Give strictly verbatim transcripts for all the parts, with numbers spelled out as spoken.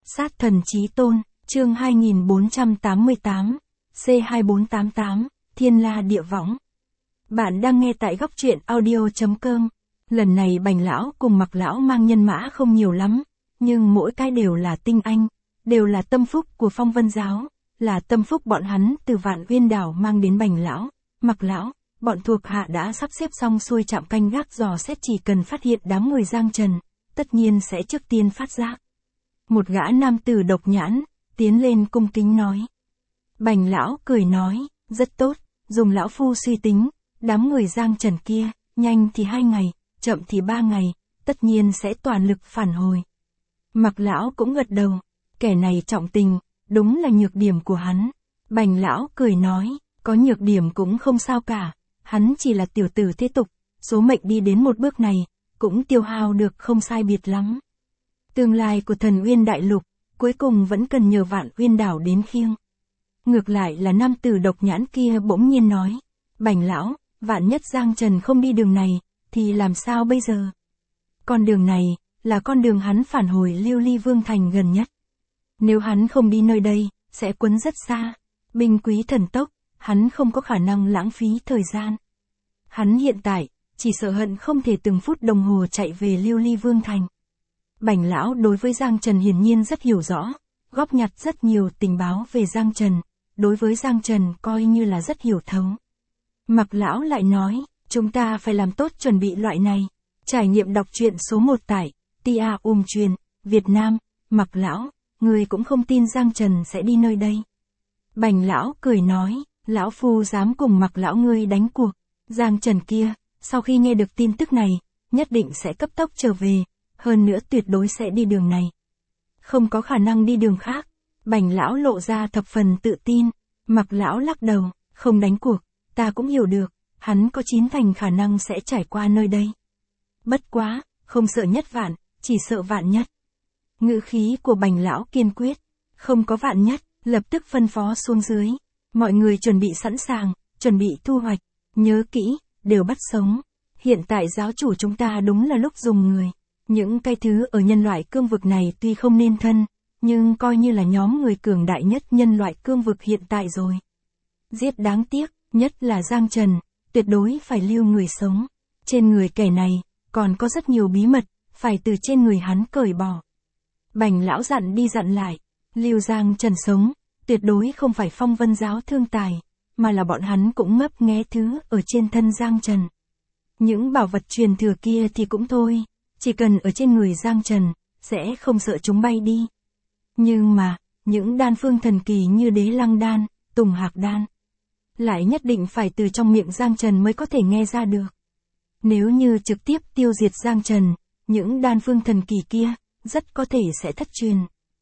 Sát thần chí tôn, chương hai nghìn bốn trăm tám mươi tám, C hai bốn tám tám, Thiên La Địa Võng. Bạn đang nghe tại góc truyện audio.com. Lần này Bành lão cùng Mặc lão mang nhân mã không nhiều lắm, nhưng mỗi cái đều là tinh anh, đều là tâm phúc của Phong Vân giáo, là tâm phúc bọn hắn từ Vạn Uyên đảo mang đến Bành lão, Mặc lão. Bọn thuộc hạ đã sắp xếp xong xuôi trạm canh gác dò xét, chỉ cần phát hiện đám người Giang Trần, tất nhiên sẽ trước tiên phát giác. Một gã nam tử độc nhãn, tiến lên cung kính nói. Bành lão cười nói, rất tốt, dùng lão phu suy tính, đám người Giang Trần kia, nhanh thì hai ngày, chậm thì ba ngày, tất nhiên sẽ toàn lực phản hồi. Mặc lão cũng gật đầu, kẻ này trọng tình, đúng là nhược điểm của hắn. Bành lão cười nói, có nhược điểm cũng không sao cả, hắn chỉ là tiểu tử thế tục, số mệnh đi đến một bước này, cũng tiêu hao được không sai biệt lắm. Tương lai của Thần Uyên Đại Lục, cuối cùng vẫn cần nhờ Vạn Uyên đảo đến khiêng. Ngược lại là nam tử độc nhãn kia bỗng nhiên nói, Bành lão, vạn nhất Giang Trần không đi đường này, thì làm sao bây giờ? Con đường này, là con đường hắn phản hồi Lưu Ly Vương Thành gần nhất. Nếu hắn không đi nơi đây, sẽ quấn rất xa. Binh quý thần tốc, hắn không có khả năng lãng phí thời gian. Hắn hiện tại, chỉ sợ hận không thể từng phút đồng hồ chạy về Lưu Ly Vương Thành. Bành lão đối với Giang Trần hiển nhiên rất hiểu rõ, góp nhặt rất nhiều tình báo về Giang Trần, đối với Giang Trần coi như là rất hiểu thấu. Mặc lão lại nói, chúng ta phải làm tốt chuẩn bị loại này. Trải nghiệm đọc truyện số một tại Tia Um Truyền, Việt Nam. Mặc lão, người cũng không tin Giang Trần sẽ đi nơi đây. Bành lão cười nói, lão phu dám cùng Mặc lão ngươi đánh cuộc. Giang Trần kia, sau khi nghe được tin tức này, nhất định sẽ cấp tốc trở về, hơn nữa tuyệt đối sẽ đi đường này. Không có khả năng đi đường khác. Bành lão lộ ra thập phần tự tin. Mặc lão lắc đầu, không đánh cuộc, ta cũng hiểu được, hắn có chín thành khả năng sẽ trải qua nơi đây. Bất quá, không sợ nhất vạn, chỉ sợ vạn nhất. Ngữ khí của Bành lão kiên quyết, không có vạn nhất, lập tức phân phó xuống dưới. Mọi người chuẩn bị sẵn sàng, chuẩn bị thu hoạch, nhớ kỹ, đều bắt sống. Hiện tại giáo chủ chúng ta đúng là lúc dùng người. Những cái thứ ở nhân loại cương vực này tuy không nên thân, nhưng coi như là nhóm người cường đại nhất nhân loại cương vực hiện tại rồi. Giết đáng tiếc, nhất là Giang Trần, tuyệt đối phải lưu người sống. Trên người kẻ này, còn có rất nhiều bí mật, phải từ trên người hắn cởi bỏ. Bành lão dặn đi dặn lại, lưu Giang Trần sống, tuyệt đối không phải Phong Vân giáo thương tài, mà là bọn hắn cũng ngấp nghé thứ ở trên thân Giang Trần. Những bảo vật truyền thừa kia thì cũng thôi, chỉ cần ở trên người Giang Trần, sẽ không sợ chúng bay đi. Nhưng mà, những đan phương thần kỳ như Đế Lăng Đan, Tùng Hạc Đan, lại nhất định phải từ trong miệng Giang Trần mới có thể nghe ra được. Nếu như trực tiếp tiêu diệt Giang Trần, những đan phương thần kỳ kia, rất có thể sẽ thất truyền.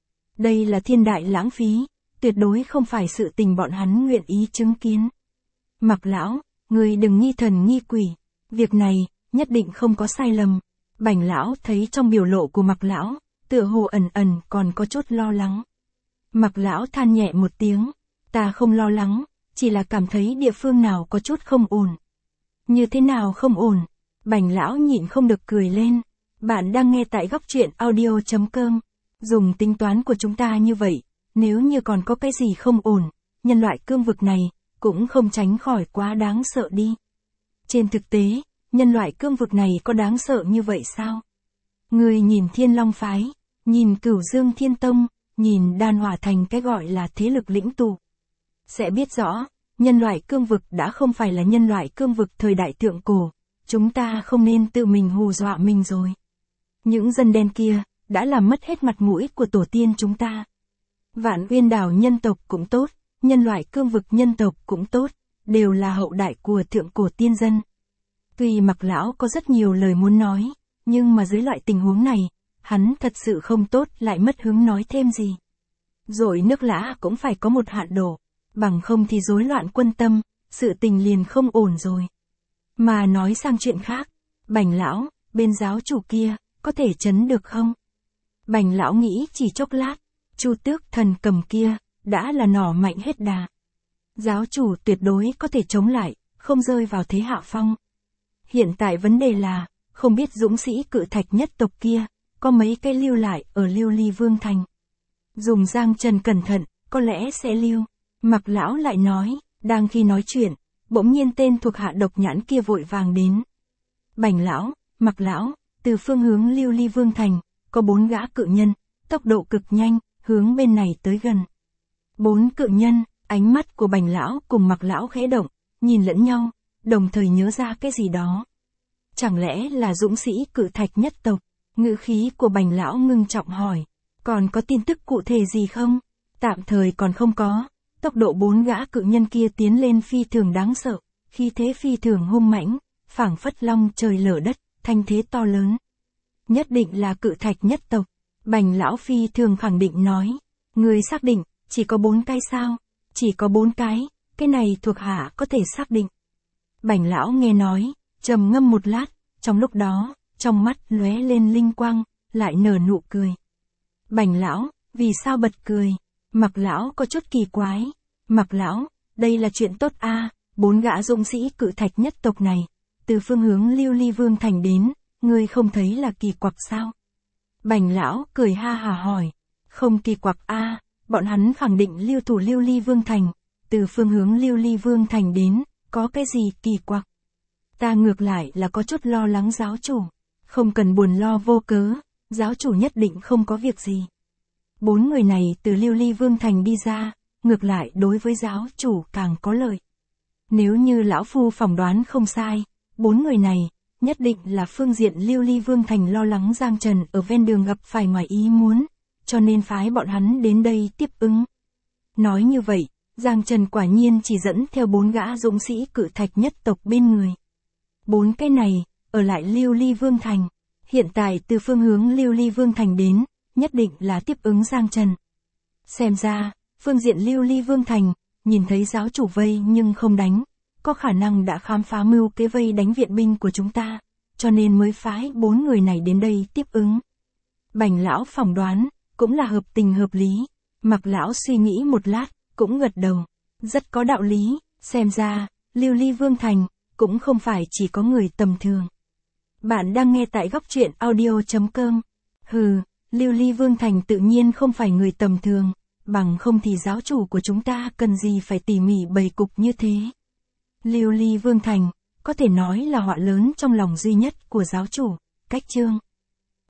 Đây là thiên đại lãng phí, tuyệt đối không phải sự tình bọn hắn nguyện ý chứng kiến. Mặc lão, người đừng nghi thần nghi quỷ, việc này, nhất định không có sai lầm. Bành lão thấy trong biểu lộ của Mặc lão, tựa hồ ẩn ẩn còn có chút lo lắng. Mặc lão than nhẹ một tiếng, ta không lo lắng, chỉ là cảm thấy địa phương nào có chút không ổn. Như thế nào không ổn? Bành lão nhịn không được cười lên. Bạn đang nghe tại góc truyện audio.com. Dùng tính toán của chúng ta như vậy, nếu như còn có cái gì không ổn, nhân loại cương vực này, cũng không tránh khỏi quá đáng sợ đi. Trên thực tế, nhân loại cương vực này có đáng sợ như vậy sao? Người nhìn Thiên Long Phái, nhìn Cửu Dương Thiên Tông, nhìn Đan Hỏa Thành cái gọi là thế lực lĩnh tụ, sẽ biết rõ, nhân loại cương vực đã không phải là nhân loại cương vực thời đại thượng cổ, chúng ta không nên tự mình hù dọa mình rồi. Những dân đen kia, đã làm mất hết mặt mũi của tổ tiên chúng ta. Vạn Uyên đảo nhân tộc cũng tốt, nhân loại cương vực nhân tộc cũng tốt, đều là hậu đại của thượng cổ tiên dân. Tuy Mặc lão có rất nhiều lời muốn nói, nhưng mà dưới loại tình huống này, hắn thật sự không tốt lại mất hứng nói thêm gì. Rồi nước lã cũng phải có một hạn độ, bằng không thì rối loạn quân tâm, sự tình liền không ổn rồi. Mà nói sang chuyện khác, Bành lão, bên giáo chủ kia, có thể chấn được không? Bành lão nghĩ chỉ chốc lát, Chu Tước thần cầm kia, đã là nỏ mạnh hết đà. Giáo chủ tuyệt đối có thể chống lại, không rơi vào thế hạ phong. Hiện tại vấn đề là, không biết dũng sĩ Cự Thạch nhất tộc kia, có mấy cái lưu lại ở Lưu Ly Vương Thành. Dùng Giang Trần cẩn thận, có lẽ sẽ lưu. Mặc lão lại nói, đang khi nói chuyện, bỗng nhiên tên thuộc hạ độc nhãn kia vội vàng đến. Bành lão, Mặc lão, từ phương hướng Lưu Ly Vương Thành, có bốn gã cự nhân, tốc độ cực nhanh, hướng bên này tới gần. Bốn cự nhân, ánh mắt của Bành lão cùng Mặc lão khẽ động, nhìn lẫn nhau, đồng thời nhớ ra cái gì đó. Chẳng lẽ là dũng sĩ Cự Thạch nhất tộc? Ngữ khí của Bành lão ngưng trọng hỏi, còn có tin tức cụ thể gì không? Tạm thời còn không có. Tốc độ bốn gã cự nhân kia tiến lên phi thường đáng sợ, khí thế phi thường hung mãnh, phảng phất long trời lở đất, thanh thế to lớn. Nhất định là Cự Thạch nhất tộc. Bành lão phi thường khẳng định nói, người xác định, chỉ có bốn cái sao? Chỉ có bốn cái, cái này thuộc hạ có thể xác định. Bành lão nghe nói, trầm ngâm một lát, trong lúc đó, trong mắt lóe lên linh quang, lại nở nụ cười. Bành lão, vì sao bật cười? Mặc lão có chút kỳ quái. Mặc lão, đây là chuyện tốt a, bốn gã dũng sĩ Cự Thạch nhất tộc này, từ phương hướng Lưu Ly Vương Thành đến, ngươi không thấy là kỳ quặc sao? Bành lão cười ha hà hỏi, không kỳ quặc a, bọn hắn khẳng định lưu thủ Lưu Ly Vương Thành, từ phương hướng Lưu Ly Vương Thành đến, có cái gì kỳ quặc? Ta ngược lại là có chút lo lắng giáo chủ, không cần buồn lo vô cớ, giáo chủ nhất định không có việc gì. Bốn người này từ Lưu Ly Vương Thành đi ra, ngược lại đối với giáo chủ càng có lợi. Nếu như lão phu phỏng đoán không sai, bốn người này, nhất định là phương diện Lưu Ly Vương Thành lo lắng Giang Trần ở ven đường gặp phải ngoài ý muốn, cho nên phái bọn hắn đến đây tiếp ứng. Nói như vậy, Giang Trần quả nhiên chỉ dẫn theo bốn gã dũng sĩ Cự Thạch nhất tộc bên người. Bốn cái này, ở lại Lưu Ly Vương Thành, hiện tại từ phương hướng Lưu Ly Vương Thành đến, nhất định là tiếp ứng Giang Trần. Xem ra, phương diện Lưu Ly Vương Thành, nhìn thấy giáo chủ vây nhưng không đánh, có khả năng đã khám phá mưu kế vây đánh viện binh của chúng ta, cho nên mới phái bốn người này đến đây tiếp ứng. Bành lão phỏng đoán, cũng là hợp tình hợp lý. Mặc lão suy nghĩ một lát, cũng gật đầu. Rất có đạo lý, xem ra, Lưu Ly Vương Thành, cũng không phải chỉ có người tầm thường. Bạn đang nghe tại góc truyện audio chấm com. Hừ, Lưu Ly Vương Thành tự nhiên không phải người tầm thường, bằng không thì giáo chủ của chúng ta cần gì phải tỉ mỉ bày cục như thế. Lưu Ly Vương Thành, có thể nói là họa lớn trong lòng duy nhất của giáo chủ. Cách chương